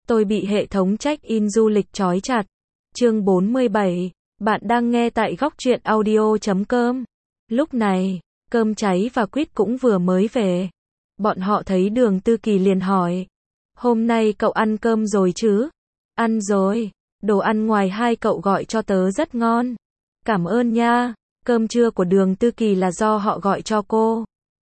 Tôi bị hệ thống check-in du lịch trói chặt. Chương 47. Bạn đang nghe tại góc truyện audio.com. Lúc này, Cơm Cháy và Quýt cũng vừa mới về. Bọn họ thấy Đường Tư Kỳ liền hỏi. Hôm nay cậu ăn cơm rồi chứ? Ăn rồi. Đồ ăn ngoài hai cậu gọi cho tớ rất ngon. Cảm ơn nha. Cơm trưa của Đường Tư Kỳ là do họ gọi cho cô.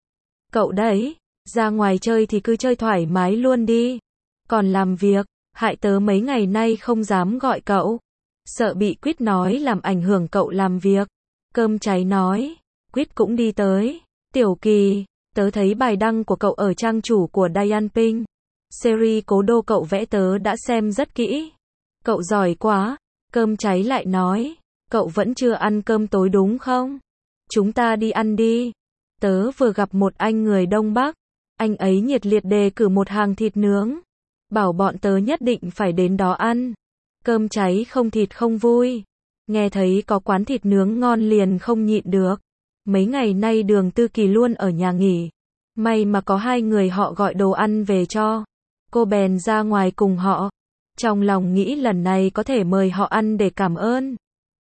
Cậu đấy, ra ngoài chơi thì cứ chơi thoải mái luôn đi. Còn làm việc, hại tớ mấy ngày nay không dám gọi cậu. Sợ bị Quýt nói làm ảnh hưởng cậu làm việc. Cơm Cháy nói. Quýt cũng đi tới. Tiểu Kỳ, tớ thấy bài đăng của cậu ở trang chủ của Diane Ping. Series cố đô cậu vẽ tớ đã xem rất kỹ. Cậu giỏi quá. Cơm Cháy lại nói. Cậu vẫn chưa ăn cơm tối đúng không? Chúng ta đi ăn đi. Tớ vừa gặp một anh người Đông Bắc. Anh ấy nhiệt liệt đề cử một hàng thịt nướng. Bảo bọn tớ nhất định phải đến đó ăn. Cơm Cháy không thịt không vui. Nghe thấy có quán thịt nướng ngon liền không nhịn được. Mấy ngày nay Đường Tư Kỳ luôn ở nhà nghỉ. May mà có hai người họ gọi đồ ăn về cho. Cô bèn ra ngoài cùng họ. Trong lòng nghĩ lần này có thể mời họ ăn để cảm ơn.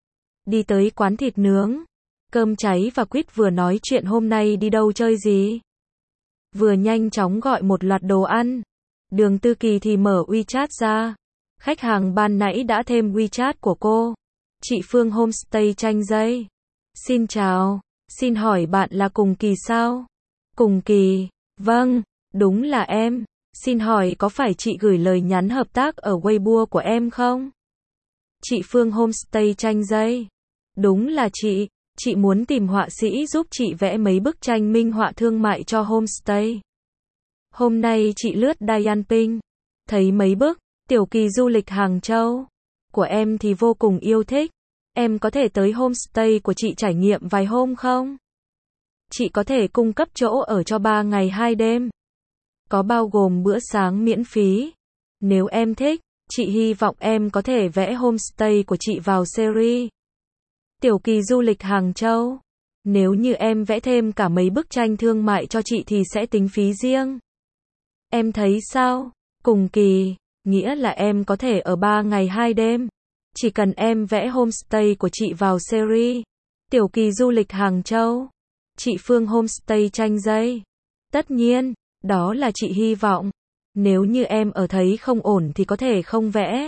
Đi tới quán thịt nướng. Cơm Cháy và Quýt vừa nói chuyện hôm nay đi đâu chơi gì. Vừa nhanh chóng gọi một loạt đồ ăn. Đường Tư Kỳ thì mở WeChat ra. Khách hàng ban nãy đã thêm WeChat của cô. Chị Phương Homestay Chanh Dây. Xin chào. Xin hỏi bạn là Cùng Kỳ sao? Cùng Kỳ. Vâng, đúng là em. Xin hỏi có phải chị gửi lời nhắn hợp tác ở Weibo của em không? Chị Phương Homestay Chanh Dây. Đúng là chị. Chị muốn tìm họa sĩ giúp chị vẽ mấy bức tranh minh họa thương mại cho homestay. Hôm nay chị lướt Diane Ping. Thấy mấy bức Tiểu Kỳ du lịch Hàng Châu của em thì vô cùng yêu thích. Em có thể tới homestay của chị trải nghiệm vài hôm không? Chị có thể cung cấp chỗ ở cho 3 ngày 2 đêm. Có bao gồm bữa sáng miễn phí. Nếu em thích, chị hy vọng em có thể vẽ homestay của chị vào series Tiểu Kỳ du lịch Hàng Châu. Nếu như em vẽ thêm cả mấy bức tranh thương mại cho chị thì sẽ tính phí riêng. Em thấy sao? Cùng Kỳ, nghĩa là em có thể ở 3 ngày 2 đêm. Chỉ cần em vẽ homestay của chị vào series Tiểu Kỳ du lịch Hàng Châu. Chị Phương Homestay Chanh Dây. Tất nhiên, đó là chị hy vọng. Nếu như em ở thấy không ổn thì có thể không vẽ.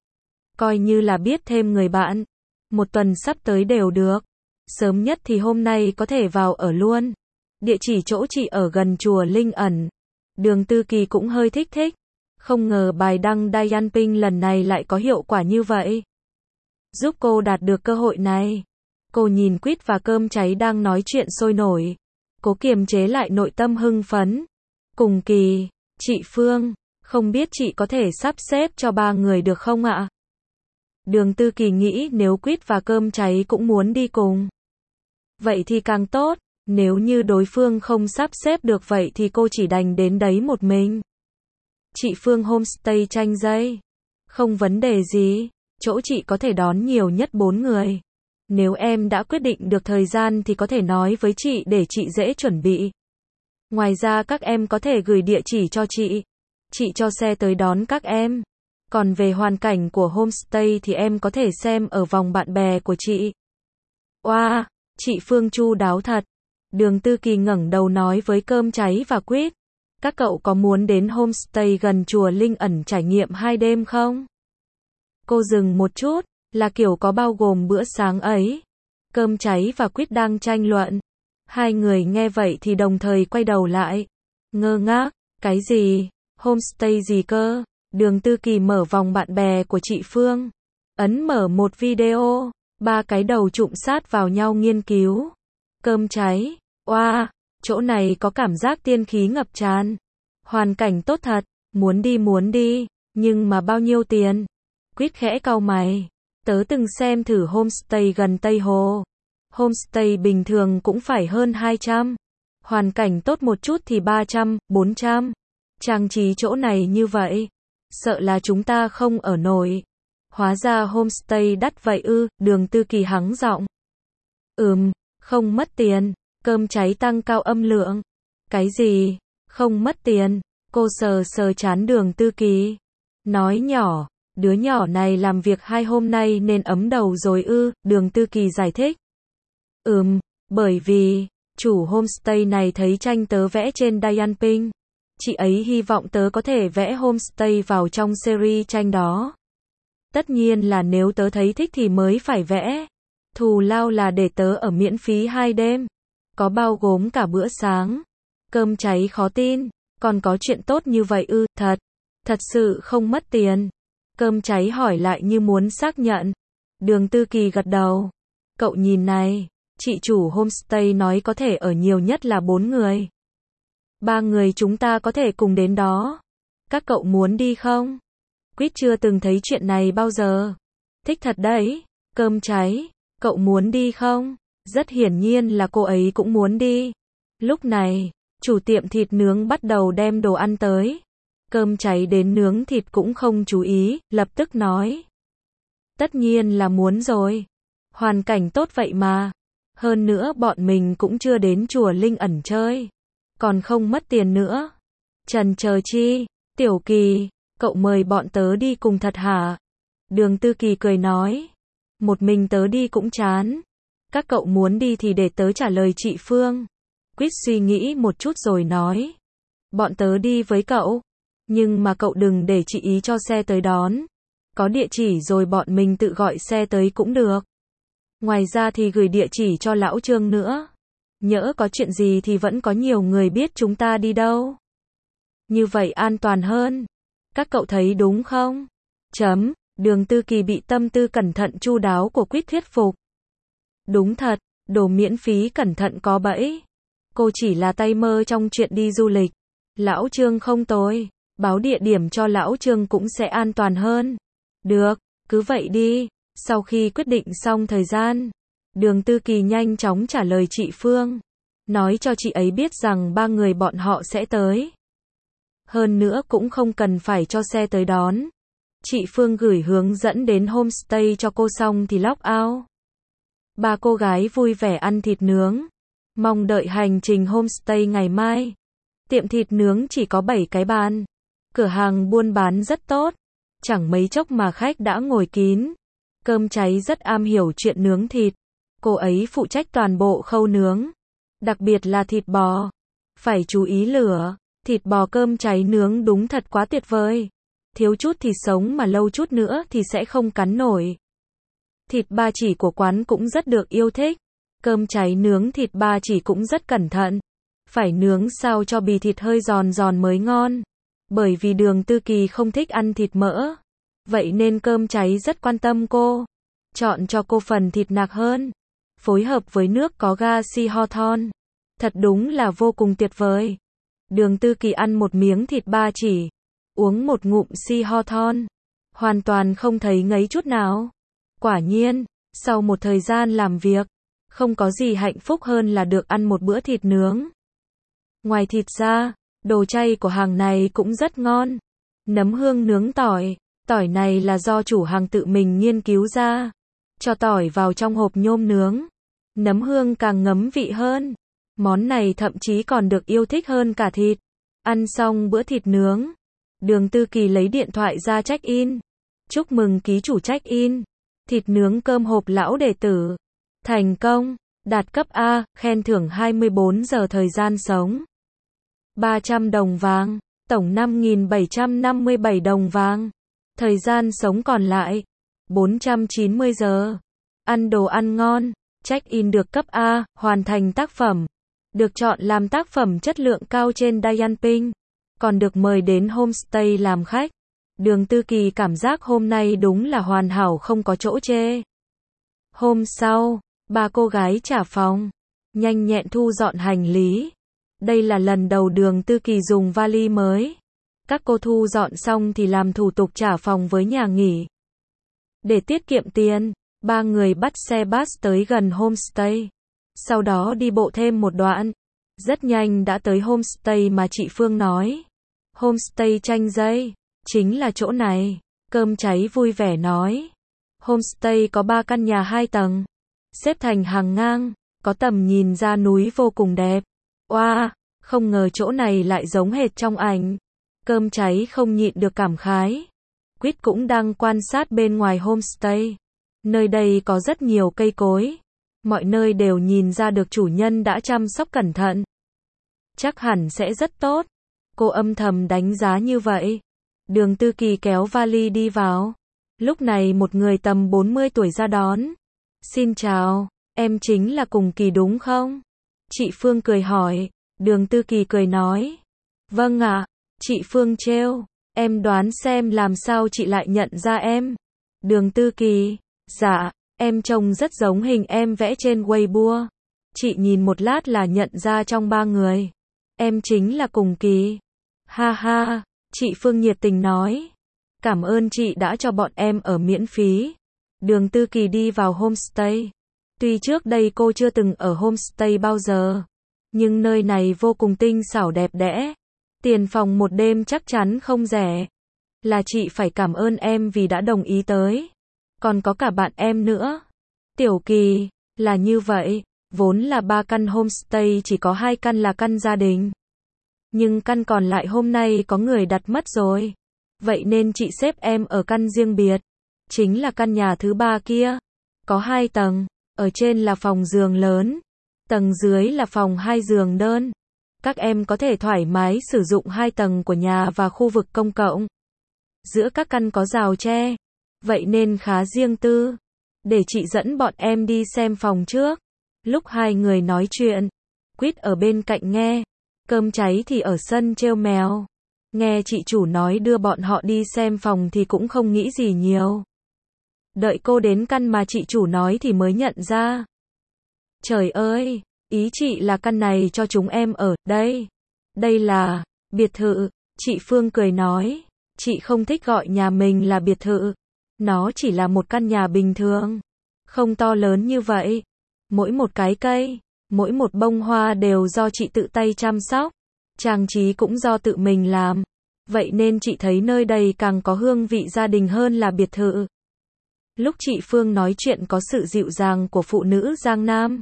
Coi như là biết thêm người bạn. Một tuần sắp tới đều được. Sớm nhất thì hôm nay có thể vào ở luôn. Địa chỉ chỗ chị ở gần chùa Linh Ẩn. Đường Tư Kỳ cũng hơi thích. Không ngờ bài đăng Diane Ping lần này lại có hiệu quả như vậy. Giúp cô đạt được cơ hội này. Cô nhìn Quýt và Cơm Cháy đang nói chuyện sôi nổi. Cố kiềm chế lại nội tâm hưng phấn. Cùng Kỳ, chị Phương, không biết chị có thể sắp xếp cho 3 người được không ạ? Đường Tư Kỳ nghĩ nếu Quýt và Cơm Cháy cũng muốn đi cùng. Vậy thì càng tốt, nếu như đối phương không sắp xếp được vậy thì cô chỉ đành đến đấy một mình. Chị Phương Homestay Chanh Dây. Không vấn đề gì, chỗ chị có thể đón nhiều nhất 4 người. Nếu em đã quyết định được thời gian thì có thể nói với chị để chị dễ chuẩn bị. Ngoài ra các em có thể gửi địa chỉ cho chị. Chị cho xe tới đón các em. Còn về hoàn cảnh của homestay thì em có thể xem ở vòng bạn bè của chị. Oa, chị Phương chu đáo thật. Đường Tư Kỳ ngẩng đầu nói với Cơm Cháy và Quýt. Các cậu có muốn đến homestay gần chùa Linh Ẩn trải nghiệm 2 đêm không? Cô dừng một chút, là kiểu có bao gồm bữa sáng ấy. Cơm Cháy và Quýt đang tranh luận. Hai người nghe vậy thì đồng thời quay đầu lại. Ngơ ngác, cái gì? Homestay gì cơ? Đường Tư Kỳ mở vòng bạn bè của chị Phương. Ấn mở một video. 3 cái đầu chụm sát vào nhau nghiên cứu. Cơm Cháy. Oa, chỗ này có cảm giác tiên khí ngập tràn. Hoàn cảnh tốt thật. Muốn đi. Nhưng mà bao nhiêu tiền? Quýt khẽ cau mày. Tớ từng xem thử homestay gần Tây Hồ. Homestay bình thường cũng phải hơn 200. Hoàn cảnh tốt một chút thì 300, 400. Trang trí chỗ này như vậy. Sợ là chúng ta không ở nổi. Hóa ra homestay đắt vậy ư? Đường Tư Kỳ hắng giọng. Không mất tiền. Cơm Cháy tăng cao âm lượng. Cái gì? Không mất tiền. Cô sờ trán Đường Tư Kỳ. Nói nhỏ, đứa nhỏ này làm việc 2 hôm nay nên ấm đầu rồi ư, Đường Tư Kỳ giải thích. Bởi vì, chủ homestay này thấy tranh tớ vẽ trên Dianping. Chị ấy hy vọng tớ có thể vẽ homestay vào trong series tranh đó. Tất nhiên là nếu tớ thấy thích thì mới phải vẽ. Thù lao là để tớ ở miễn phí 2 đêm. Có bao gồm cả bữa sáng. Cơm cháy khó tin. Còn có chuyện tốt như vậy ư, thật sự không mất tiền. Cơm cháy hỏi lại như muốn xác nhận. Đường Tư Kỳ gật đầu. Cậu nhìn này, chị chủ homestay nói có thể ở nhiều nhất là 4 người. 3 người chúng ta có thể cùng đến đó. Các cậu muốn đi không? Quýt chưa từng thấy chuyện này bao giờ. Thích thật đấy. Cơm cháy, cậu muốn đi không? Rất hiển nhiên là cô ấy cũng muốn đi. Lúc này, chủ tiệm thịt nướng bắt đầu đem đồ ăn tới. Cơm cháy đến nướng thịt cũng không chú ý, lập tức nói. Tất nhiên là muốn rồi. Hoàn cảnh tốt vậy mà. Hơn nữa bọn mình cũng chưa đến chùa Linh Ẩn chơi. Còn không mất tiền nữa. Chần chờ chi, Tiểu Kỳ, cậu mời bọn tớ đi cùng thật hả? Đường Tư Kỳ cười nói. Một mình tớ đi cũng chán. Các cậu muốn đi thì để tớ trả lời chị Phương. Quýt suy nghĩ một chút rồi nói. Bọn tớ đi với cậu. Nhưng mà cậu đừng để chị ý cho xe tới đón. Có địa chỉ rồi bọn mình tự gọi xe tới cũng được. Ngoài ra thì gửi địa chỉ cho lão Trương nữa. Nhỡ có chuyện gì thì vẫn có nhiều người biết chúng ta đi đâu. Như vậy an toàn hơn. Các cậu thấy đúng không? Đường Tư Kỳ bị tâm tư cẩn thận chu đáo của Quýt thuyết phục. Đúng thật, đồ miễn phí cẩn thận có bẫy. Cô chỉ là tay mơ trong chuyện đi du lịch. Lão Trương không tồi. Báo địa điểm cho lão Trương cũng sẽ an toàn hơn. Được, cứ vậy đi. Sau khi quyết định xong thời gian, Đường Tư Kỳ nhanh chóng trả lời chị Phương. Nói cho chị ấy biết rằng 3 người bọn họ sẽ tới. Hơn nữa cũng không cần phải cho xe tới đón. Chị Phương gửi hướng dẫn đến homestay cho cô xong thì log out. 3 cô gái vui vẻ ăn thịt nướng. Mong đợi hành trình homestay ngày mai. Tiệm thịt nướng chỉ có 7 cái bàn. Cửa hàng buôn bán rất tốt. Chẳng mấy chốc mà khách đã ngồi kín. Cơm cháy rất am hiểu chuyện nướng thịt. Cô ấy phụ trách toàn bộ khâu nướng. Đặc biệt là thịt bò. Phải chú ý lửa. Thịt bò cơm cháy nướng đúng thật quá tuyệt vời. Thiếu chút thì sống mà lâu chút nữa thì sẽ không cắn nổi. Thịt ba chỉ của quán cũng rất được yêu thích. Cơm cháy nướng thịt ba chỉ cũng rất cẩn thận. Phải nướng sao cho bì thịt hơi giòn giòn mới ngon. Bởi vì Đường Tư Kỳ không thích ăn thịt mỡ. Vậy nên cơm cháy rất quan tâm cô. Chọn cho cô phần thịt nạc hơn. Phối hợp với nước có ga si ho thon. Thật đúng là vô cùng tuyệt vời. Đường Tư Kỳ ăn một miếng thịt ba chỉ. Uống một ngụm si ho thon. Hoàn toàn không thấy ngấy chút nào. Quả nhiên, sau một thời gian làm việc, không có gì hạnh phúc hơn là được ăn một bữa thịt nướng. Ngoài thịt ra, đồ chay của hàng này cũng rất ngon. Nấm hương nướng tỏi. Tỏi này là do chủ hàng tự mình nghiên cứu ra. Cho tỏi vào trong hộp nhôm nướng. Nấm hương càng ngấm vị hơn. Món này thậm chí còn được yêu thích hơn cả thịt. Ăn xong bữa thịt nướng. Đường Tư Kỳ lấy điện thoại ra check-in. Chúc mừng ký chủ check-in. Thịt nướng cơm hộp lão đệ tử. Thành công. Đạt cấp A, khen thưởng 24 giờ thời gian sống. 300 đồng vàng. Tổng 5.757 đồng vàng. Thời gian sống còn lại 490 giờ. Ăn đồ ăn ngon. Check-in được cấp A, hoàn thành tác phẩm. Được chọn làm tác phẩm chất lượng cao trên Dianping. Còn được mời đến homestay làm khách. Đường Tư Kỳ cảm giác hôm nay đúng là hoàn hảo không có chỗ chê. Hôm sau, 3 cô gái trả phòng. Nhanh nhẹn thu dọn hành lý. Đây là lần đầu Đường Tư Kỳ dùng vali mới. Các cô thu dọn xong thì làm thủ tục trả phòng với nhà nghỉ. Để tiết kiệm tiền, 3 người bắt xe bus tới gần homestay. Sau đó đi bộ thêm một đoạn. Rất nhanh đã tới homestay mà chị Phương nói. Homestay Chanh Dây. Chính là chỗ này. Cơm cháy vui vẻ nói. Homestay có 3 căn nhà 2 tầng. Xếp thành hàng ngang. Có tầm nhìn ra núi vô cùng đẹp. Oa, không ngờ chỗ này lại giống hệt trong ảnh. Cơm cháy không nhịn được cảm khái. Quýt cũng đang quan sát bên ngoài homestay. Nơi đây có rất nhiều cây cối. Mọi nơi đều nhìn ra được chủ nhân đã chăm sóc cẩn thận. Chắc hẳn sẽ rất tốt. Cô âm thầm đánh giá như vậy. Đường Tư Kỳ kéo vali đi vào. Lúc này một người tầm 40 tuổi ra đón. Xin chào, em chính là Cùng Kỳ đúng không? Chị Phương cười hỏi. Đường Tư Kỳ cười nói. Vâng ạ. Chị Phương trêu. Em đoán xem làm sao chị lại nhận ra em. Đường Tư Kỳ. Dạ, em trông rất giống hình em vẽ trên Weibo. Chị nhìn một lát là nhận ra trong ba người. Em chính là Cùng Kỳ. Ha ha, chị Phương nhiệt tình nói. Cảm ơn chị đã cho bọn em ở miễn phí. Đường Tư Kỳ đi vào homestay. Tuy trước đây cô chưa từng ở homestay bao giờ, nhưng nơi này vô cùng tinh xảo đẹp đẽ. Tiền phòng một đêm chắc chắn không rẻ. Là chị phải cảm ơn em vì đã đồng ý tới. Còn có cả bạn em nữa. Tiểu Kỳ, là như vậy, vốn là 3 căn homestay chỉ có 2 căn là căn gia đình. Nhưng căn còn lại hôm nay có người đặt mất rồi. Vậy nên chị xếp em ở căn riêng biệt. Chính là căn nhà thứ 3 kia. Có 2 tầng, ở trên là phòng giường lớn. Tầng dưới là phòng 2 giường đơn. Các em có thể thoải mái sử dụng 2 tầng của nhà và khu vực công cộng. Giữa các căn có rào tre. Vậy nên khá riêng tư. Để chị dẫn bọn em đi xem phòng trước. Lúc hai người nói chuyện, Quýt ở bên cạnh nghe. Cơm cháy thì ở sân trêu mèo. Nghe chị chủ nói đưa bọn họ đi xem phòng thì cũng không nghĩ gì nhiều. Đợi cô đến căn mà chị chủ nói thì mới nhận ra. Trời ơi, ý chị là căn này cho chúng em ở, đây. Đây là biệt thự, chị Phương cười nói. Chị không thích gọi nhà mình là biệt thự. Nó chỉ là một căn nhà bình thường. Không to lớn như vậy. Mỗi một cái cây, mỗi một bông hoa đều do chị tự tay chăm sóc. Trang trí cũng do tự mình làm. Vậy nên chị thấy nơi đây càng có hương vị gia đình hơn là biệt thự. Lúc chị Phương nói chuyện có sự dịu dàng của phụ nữ Giang Nam.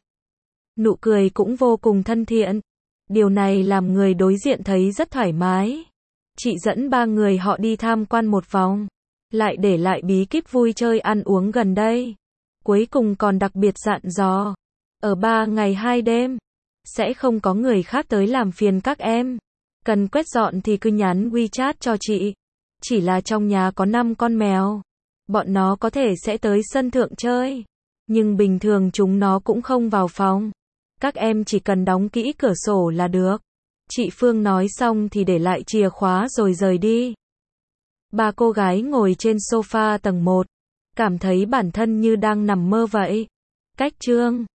Nụ cười cũng vô cùng thân thiện. Điều này làm người đối diện thấy rất thoải mái. Chị dẫn 3 người họ đi tham quan một vòng. Lại để lại bí kíp vui chơi ăn uống gần đây. Cuối cùng còn đặc biệt dặn dò. Ở 3 ngày 2 đêm. Sẽ không có người khác tới làm phiền các em. Cần quét dọn thì cứ nhắn WeChat cho chị. Chỉ là trong nhà có 5 con mèo. Bọn nó có thể sẽ tới sân thượng chơi. Nhưng bình thường chúng nó cũng không vào phòng. Các em chỉ cần đóng kỹ cửa sổ là được. Chị Phương nói xong thì để lại chìa khóa rồi rời đi. 3 cô gái ngồi trên sofa tầng 1. Cảm thấy bản thân như đang nằm mơ vậy. Cách chương